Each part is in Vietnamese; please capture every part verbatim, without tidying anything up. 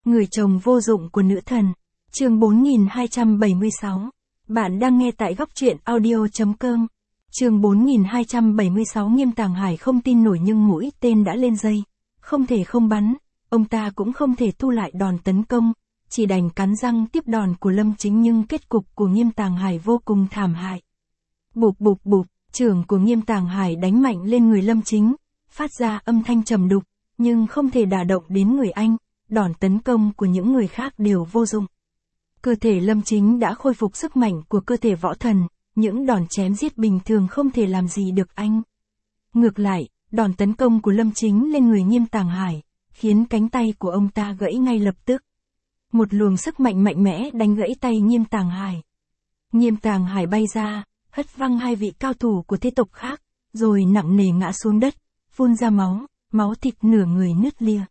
Người chồng vô dụng của nữ thần. Chương bốn nghìn hai trăm bảy mươi sáu. Bạn đang nghe tại góc truyện audio chấm com. Chương bốn nghìn hai trăm bảy mươi sáu. Nghiêm Tàng Hải không tin nổi nhưng mũi tên đã lên dây. Không thể không bắn, ông ta cũng không thể thu lại đòn tấn công, chỉ đành cắn răng tiếp đòn của Lâm Chính, nhưng kết cục của Nghiêm Tàng Hải vô cùng thảm hại. Bụp bụp bụp, chưởng của Nghiêm Tàng Hải đánh mạnh lên người Lâm Chính, phát ra âm thanh trầm đục, nhưng không thể đả động đến người anh, đòn tấn công của những người khác đều vô dụng. Cơ thể Lâm Chính đã khôi phục sức mạnh của cơ thể võ thần, những đòn chém giết bình thường không thể làm gì được anh. Ngược lại, đòn tấn công của Lâm Chính lên người Nghiêm Tàng Hải, khiến cánh tay của ông ta gãy ngay lập tức. Một luồng sức mạnh mạnh mẽ đánh gãy tay Nghiêm Tàng Hải. Nghiêm Tàng Hải bay ra, hất văng hai vị cao thủ của thế tộc khác, rồi nặng nề ngã xuống đất, phun ra máu, máu thịt nửa người nứt lìa.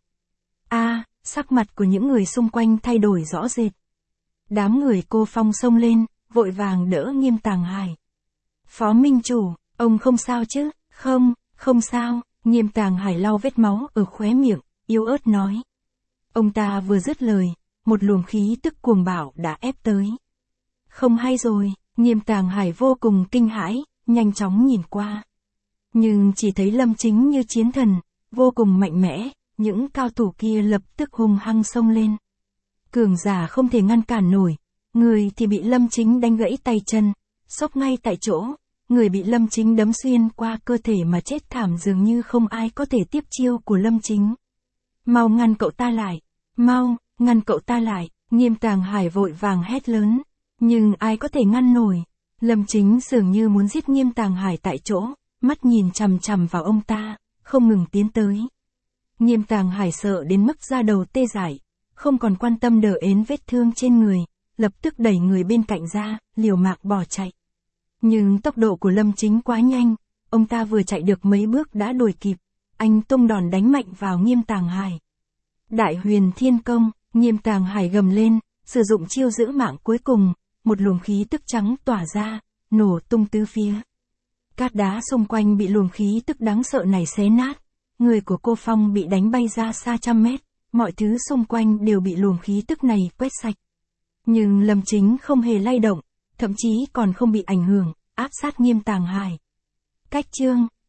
A, sắc mặt của những người xung quanh thay đổi rõ rệt. Đám người Cô Phong xông lên, vội vàng đỡ Nghiêm Tàng Hải. Phó Minh Chủ, ông không sao chứ? Không, không sao. Nghiêm Tàng Hải lau vết máu ở khóe miệng, yếu ớt nói. Ông ta vừa dứt lời, một luồng khí tức cuồng bạo đã ép tới. Không hay rồi, Nghiêm Tàng Hải vô cùng kinh hãi, nhanh chóng nhìn qua. Nhưng chỉ thấy Lâm Chính như chiến thần, vô cùng mạnh mẽ, những cao thủ kia lập tức hung hăng xông lên. Cường giả không thể ngăn cản nổi, người thì bị Lâm Chính đánh gãy tay chân, xốc ngay tại chỗ, người bị Lâm Chính đấm xuyên qua cơ thể mà chết thảm, dường như không ai có thể tiếp chiêu của Lâm Chính. Mau ngăn cậu ta lại, mau, ngăn cậu ta lại, Nghiêm Tàng Hải vội vàng hét lớn, nhưng ai có thể ngăn nổi. Lâm Chính dường như muốn giết Nghiêm Tàng Hải tại chỗ, mắt nhìn chằm chằm vào ông ta, không ngừng tiến tới. Nghiêm Tàng Hải sợ đến mức da đầu tê dại, không còn quan tâm đờ ến vết thương trên người, lập tức đẩy người bên cạnh ra, liều mạng bỏ chạy. Nhưng tốc độ của Lâm Chính quá nhanh, ông ta vừa chạy được mấy bước đã đuổi kịp, anh tung đòn đánh mạnh vào Nghiêm Tàng Hải. Đại Huyền Thiên Công, Nghiêm Tàng Hải gầm lên, sử dụng chiêu giữ mạng cuối cùng, một luồng khí tức trắng tỏa ra, nổ tung tứ phía. Cát đá xung quanh bị luồng khí tức đáng sợ này xé nát, người của Cô Phong bị đánh bay ra xa trăm mét, mọi thứ xung quanh đều bị luồng khí tức này quét sạch. Nhưng Lâm Chính không hề lay động, thậm chí còn không bị ảnh hưởng, áp sát Nghiêm Tàng Hải. Cách chương